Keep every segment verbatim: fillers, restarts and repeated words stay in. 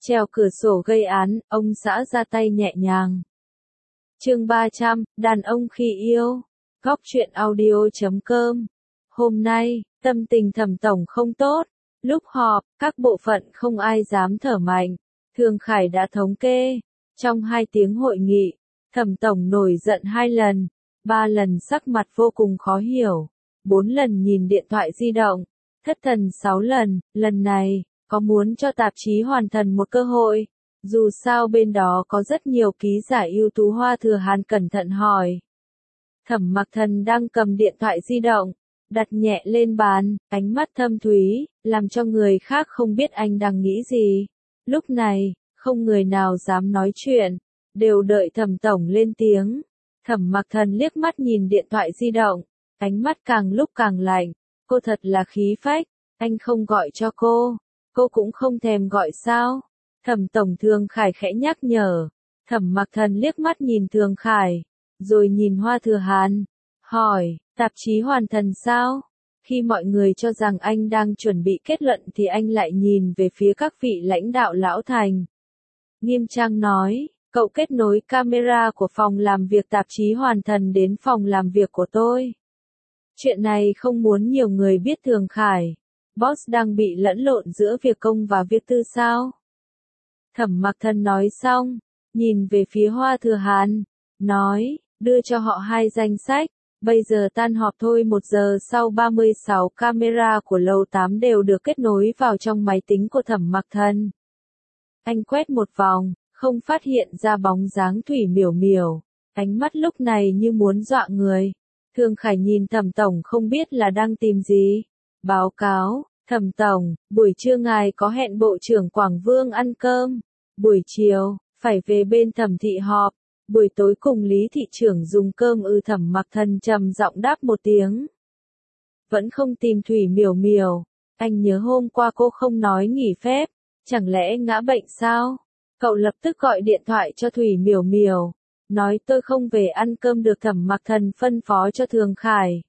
Trèo cửa sổ gây án, ông xã ra tay nhẹ nhàng. Chương ba trăm, đàn ông khi yêu. Góc truyện audio chấm com. Hôm nay, tâm tình Thẩm tổng không tốt. Lúc họp, các bộ phận không ai dám thở mạnh. Thường Khải đã thống kê. Trong hai tiếng hội nghị, Thẩm tổng nổi giận hai lần. Ba lần sắc mặt vô cùng khó hiểu. Bốn lần nhìn điện thoại di động. Thất thần sáu lần, lần này, có muốn cho tạp chí Hoàn Thần một cơ hội. Dù sao bên đó có rất nhiều ký giả ưu tú. Hoa Thừa Hàn cẩn thận hỏi. Thẩm Mặc Thần đang cầm điện thoại di động, đặt nhẹ lên bàn, ánh mắt thâm thúy, làm cho người khác không biết anh đang nghĩ gì. Lúc này, không người nào dám nói chuyện, đều đợi Thẩm tổng lên tiếng. Thẩm Mặc Thần liếc mắt nhìn điện thoại di động, ánh mắt càng lúc càng lạnh. Cô thật là khí phách, anh không gọi cho cô, cô cũng không thèm gọi sao? Thẩm tổng Thường Khải khẽ nhắc nhở. Thẩm Mặc Thần liếc mắt nhìn Thường Khải, rồi nhìn Hoa Thừa Hàn, hỏi, tạp chí Hoàn Thần sao? Khi mọi người cho rằng anh đang chuẩn bị kết luận thì anh lại nhìn về phía các vị lãnh đạo lão thành. Nghiêm trang nói, cậu kết nối camera của phòng làm việc tạp chí Hoàn Thần đến phòng làm việc của tôi. Chuyện này không muốn nhiều người biết. Thường Khải, boss đang bị lẫn lộn giữa việc công và việc tư sao? Thẩm Mặc Thần nói xong, nhìn về phía Hoa Thừa Hàn, nói, đưa cho họ hai danh sách, bây giờ tan họp thôi. Một giờ sau ba mươi sáu camera của lầu tám đều được kết nối vào trong máy tính của Thẩm Mặc Thần. Anh quét một vòng, không phát hiện ra bóng dáng Thủy Miểu Miểu, ánh mắt lúc này như muốn dọa người. Thường Khải nhìn Thẩm tổng không biết là đang tìm gì. Báo cáo, Thẩm tổng, buổi trưa ngài có hẹn Bộ trưởng Quảng Vương ăn cơm. Buổi chiều, phải về bên Thẩm thị họp. Buổi tối cùng Lý thị trưởng dùng cơm ư? Thẩm Mặc Thần trầm giọng đáp một tiếng. Vẫn không tìm Thủy Miểu Miểu. Anh nhớ hôm qua cô không nói nghỉ phép, chẳng lẽ ngã bệnh sao? Cậu lập tức gọi điện thoại cho Thủy Miểu Miểu, nói tôi không về ăn cơm được. Thẩm Mặc Thần phân phó cho Thường Khải.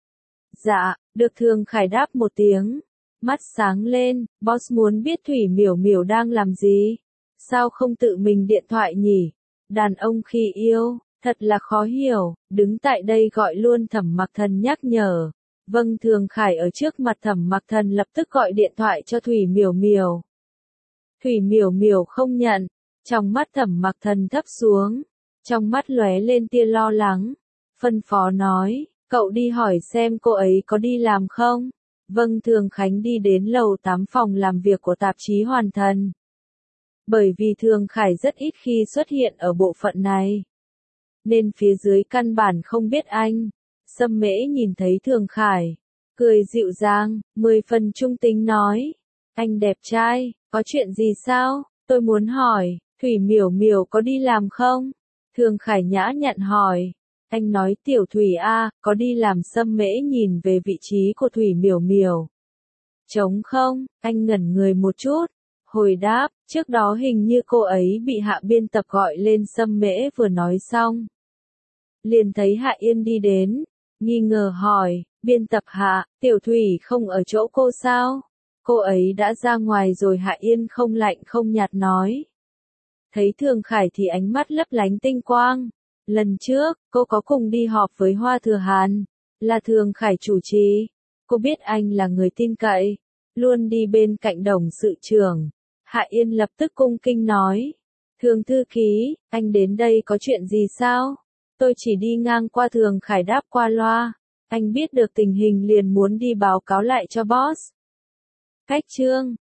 Dạ, được. Thường Khải đáp một tiếng, mắt sáng lên, boss muốn biết Thủy Miểu Miểu đang làm gì, sao không tự mình điện thoại nhỉ? Đàn ông khi yêu, thật là khó hiểu. Đứng tại đây gọi luôn. Thẩm Mặc Thần nhắc nhở. Vâng. Thường Khải ở trước mặt Thẩm Mặc Thần lập tức gọi điện thoại cho Thủy Miểu Miểu. Thủy Miểu Miểu không nhận, trong mắt Thẩm Mặc Thần thấp xuống, trong mắt lóe lên tia lo lắng, phân phó nói, cậu đi hỏi xem cô ấy có đi làm không? Vâng. Thường Khánh đi đến lầu tám phòng làm việc của tạp chí Hoàn Thần. Bởi vì Thường Khải rất ít khi xuất hiện ở bộ phận này, nên phía dưới căn bản không biết anh. Sâm Mễ nhìn thấy Thường Khải, cười dịu dàng, mười phần trung tính nói, anh đẹp trai, có chuyện gì sao? Tôi muốn hỏi, Thủy Miểu Miểu có đi làm không? Thường Khải nhã nhặn hỏi. Anh nói Tiểu Thủy a, có đi làm? Sâm Mễ nhìn về vị trí của Thủy Miểu Miểu. Trống không? Anh ngẩn người một chút, hồi đáp, trước đó hình như cô ấy bị Hạ biên tập gọi lên. Sâm Mễ vừa nói xong, liền thấy Hạ Yên đi đến, nghi ngờ hỏi, biên tập Hạ, Tiểu Thủy không ở chỗ cô sao? Cô ấy đã ra ngoài rồi. Hạ Yên không lạnh không nhạt nói. Thấy Thường Khải thì ánh mắt lấp lánh tinh quang. Lần trước, cô có cùng đi họp với Hoa Thừa Hàn, là Thường Khải chủ trì. Cô biết anh là người tin cậy, luôn đi bên cạnh đồng sự trưởng. Hạ Yên lập tức cung kinh nói. Thường thư ký, anh đến đây có chuyện gì sao? Tôi chỉ đi ngang qua. Thường Khải đáp qua loa. Anh biết được tình hình liền muốn đi báo cáo lại cho boss. Cách chương